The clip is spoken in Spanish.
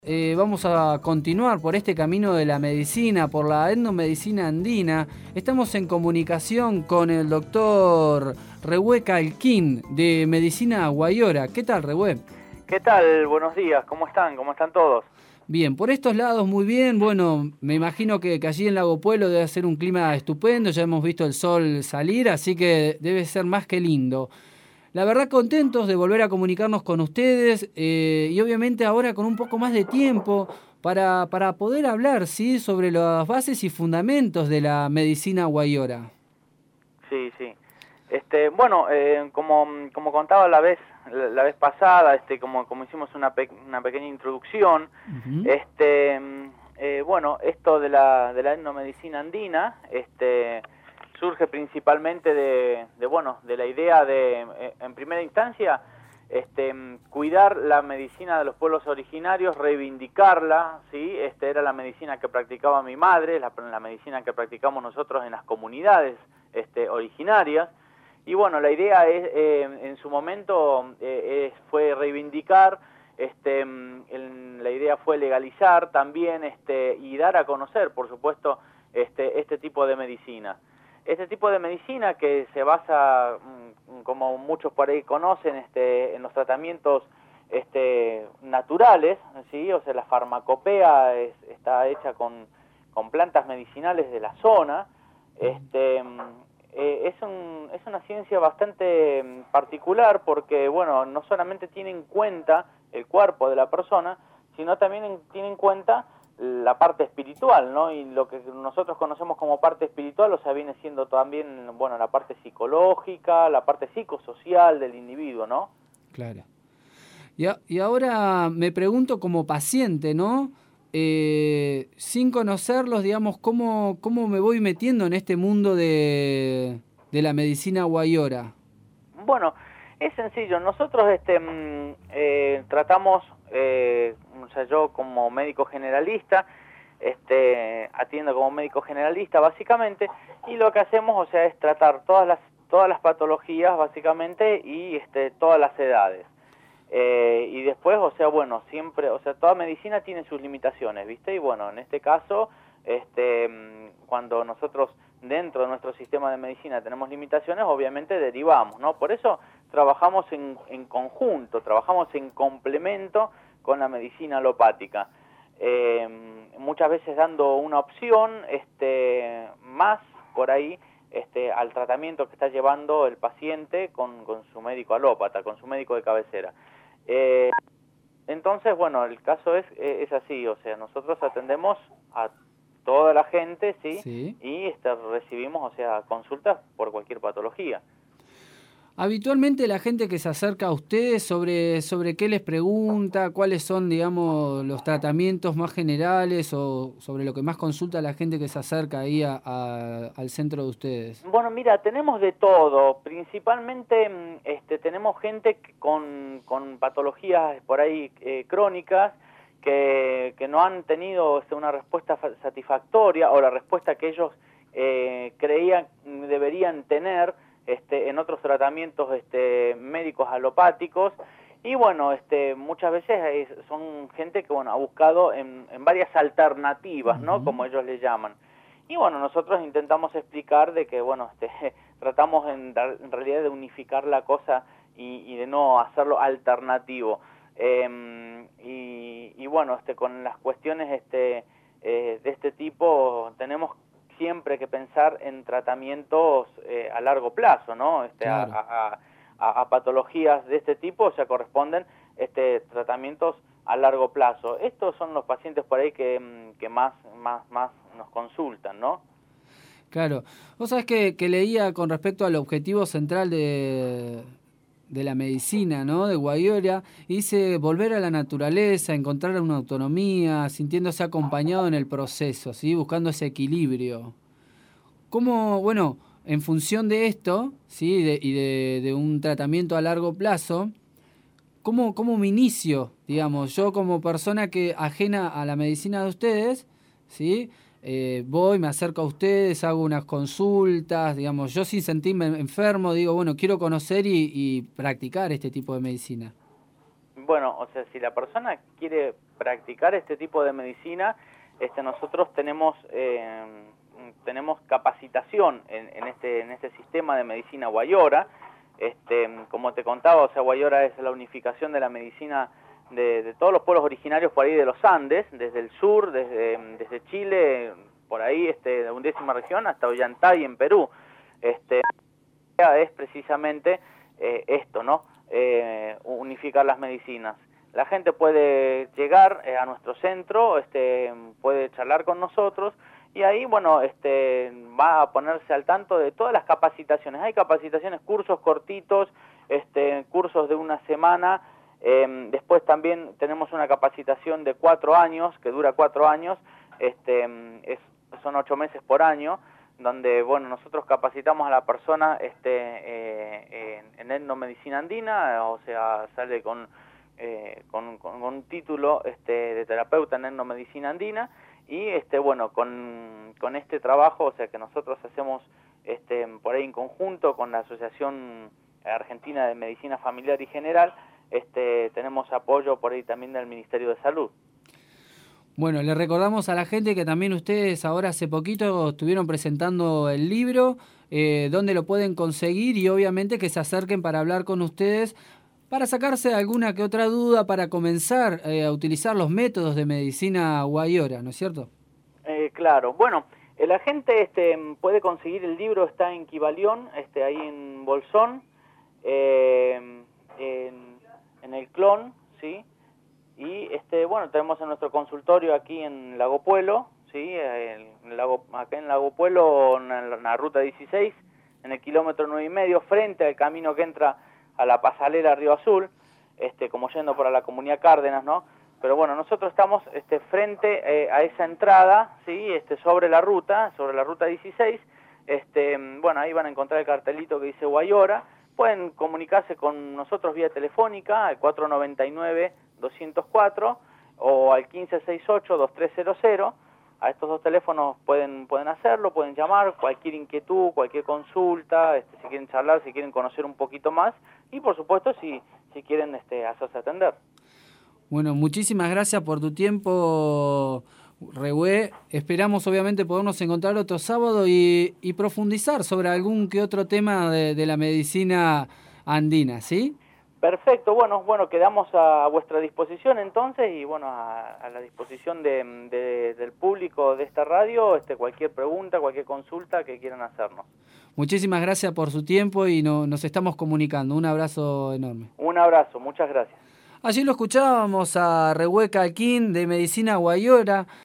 Vamos a continuar por este camino de la medicina, por la etnomedicina andina. Estamos en comunicación con el doctor Rehue Calquín, de Medicina Guayora. ¿Qué tal, Rehue? ¿Qué tal? Buenos días, ¿cómo están? ¿Cómo están todos? Bien, por estos lados muy bien. Bueno, me imagino que allí en Lago Puelo debe ser un clima estupendo. Ya hemos visto el sol salir, así que debe ser más que lindo. La verdad, contentos de volver a comunicarnos con ustedes y obviamente ahora con un poco más de tiempo para poder hablar, ¿sí?, sobre las bases y fundamentos de la medicina guayora. Sí, sí. Bueno, como contaba la vez pasada, como hicimos una pequeña introducción, Uh-huh. bueno, esto de la etnomedicina andina, surge principalmente de la idea de, en primera instancia, cuidar la medicina de los pueblos originarios, reivindicarla, ¿sí? Era la medicina que practicaba mi madre, la medicina que practicamos nosotros en las comunidades originarias. Y bueno, la idea en su momento fue reivindicar, la idea fue legalizar también y dar a conocer, por supuesto, este tipo de medicina. Este tipo de medicina que se basa, como muchos por ahí conocen, en los tratamientos naturales, ¿sí? O sea, la farmacopea está hecha con plantas medicinales de la zona. Es una ciencia bastante particular porque, bueno, no solamente tiene en cuenta el cuerpo de la persona, sino también tiene en cuenta la parte espiritual, ¿no? Y lo que nosotros conocemos como parte espiritual, o sea, viene siendo también, bueno, la parte psicológica, la parte psicosocial del individuo, ¿no? Claro. Y ahora me pregunto como paciente, ¿no? Sin conocerlos, digamos, ¿cómo me voy metiendo en este mundo de la medicina guayora? Bueno, es sencillo. Nosotros tratamos, o sea, yo como médico generalista, atiendo como médico generalista básicamente, y lo que hacemos, o sea, es tratar todas las patologías básicamente y todas las edades. Y después, o sea, bueno, siempre, o sea, toda medicina tiene sus limitaciones, ¿viste? Y bueno, en este caso, cuando nosotros dentro de nuestro sistema de medicina tenemos limitaciones, obviamente derivamos, ¿no? Por eso trabajamos en conjunto, trabajamos en complemento con la medicina alopática. Muchas veces dando una opción más por ahí al tratamiento que está llevando el paciente con su médico alópata, con su médico de cabecera. Entonces, bueno, el caso es así, o sea, nosotros atendemos a toda la gente, ¿sí? Sí. Y recibimos, o sea, consultas por cualquier patología. Habitualmente la gente que se acerca a ustedes sobre qué les pregunta, cuáles son, digamos, los tratamientos más generales o sobre lo que más consulta la gente que se acerca ahí al centro de ustedes. Bueno, mira, tenemos de todo. Principalmente tenemos gente con patologías por ahí crónicas que no han tenido una respuesta satisfactoria o la respuesta que ellos creían deberían tener en otros tratamientos médicos alopáticos. Y bueno, muchas veces son gente que bueno ha buscado en varias alternativas, ¿no? Uh-huh. Como ellos le llaman. Y bueno, nosotros intentamos explicar de que, bueno, tratamos en realidad de unificar la cosa y de no hacerlo alternativo. Y bueno, con las cuestiones de este tipo tenemos siempre que pensar en tratamientos a largo plazo, ¿no? Claro. A patologías de este tipo, o sea, corresponden tratamientos a largo plazo. Estos son los pacientes por ahí que más nos consultan, ¿no? Claro. Vos sabés que leía con respecto al objetivo central de la medicina, ¿no?, de Guayora, y dice volver a la naturaleza, encontrar una autonomía, sintiéndose acompañado en el proceso, ¿sí?, buscando ese equilibrio. ¿Cómo, bueno, en función de esto, ¿sí?, de un tratamiento a largo plazo, ¿cómo me inicio, digamos, yo como persona que ajena a la medicina de ustedes, ¿sí?, voy, me acerco a ustedes, hago unas consultas, digamos, yo sin sentirme enfermo, digo, bueno, quiero conocer y practicar este tipo de medicina? Bueno, o sea, si la persona quiere practicar este tipo de medicina, nosotros tenemos capacitación en este sistema de medicina Guayora. Como te contaba, o sea, Guayora es la unificación de la medicina de todos los pueblos originarios por ahí de los Andes, desde el sur, desde Chile, por ahí, de 11ª región hasta Ollantay en Perú. Es precisamente esto, ¿no? Unificar las medicinas. La gente puede llegar a nuestro centro, puede charlar con nosotros y ahí, bueno, va a ponerse al tanto de todas las capacitaciones. Hay capacitaciones, cursos cortitos, cursos de una semana. Después también tenemos una capacitación de 4 años, que dura 4 años, son 8 meses por año, donde, bueno, nosotros capacitamos a la persona en etnomedicina andina, o sea, sale con un título de terapeuta en etnomedicina andina, y bueno, con este trabajo, o sea, que nosotros hacemos por ahí en conjunto con la Asociación Argentina de Medicina Familiar y General, tenemos apoyo por ahí también del Ministerio de Salud. Bueno, le recordamos a la gente que también ustedes ahora hace poquito estuvieron presentando el libro, dónde lo pueden conseguir y obviamente que se acerquen para hablar con ustedes, para sacarse alguna que otra duda, para comenzar a utilizar los métodos de medicina Guayora, ¿no es cierto? Claro, bueno, la gente puede conseguir el libro, está en Quivalión, ahí en Bolsón, en el Clon, ¿sí? Y bueno, tenemos en nuestro consultorio aquí en Lago Puelo, ¿sí? Acá en Lago Puelo, en la ruta 16, en el kilómetro 9,5, frente al camino que entra a la pasarela Río Azul, como yendo por la comunidad Cárdenas, ¿no? Pero bueno, nosotros estamos frente a esa entrada, ¿sí? Sobre la ruta 16, bueno, ahí van a encontrar el cartelito que dice Guayora. Pueden comunicarse con nosotros vía telefónica al 499-204 o al 1568-2300. A estos 2 teléfonos pueden hacerlo, pueden llamar, cualquier inquietud, cualquier consulta, si quieren charlar, si quieren conocer un poquito más y por supuesto si quieren hacerse atender. Bueno, muchísimas gracias por tu tiempo, Rehue. Esperamos obviamente podernos encontrar otro sábado y profundizar sobre algún que otro tema de la medicina andina, ¿sí? Perfecto, bueno, quedamos a vuestra disposición entonces y bueno, a la disposición del público de esta radio, cualquier pregunta, cualquier consulta que quieran hacernos. Muchísimas gracias por su tiempo y nos estamos comunicando. Un abrazo enorme. Un abrazo, muchas gracias. Allí lo escuchábamos a Rehue Calquín de Medicina Guayora.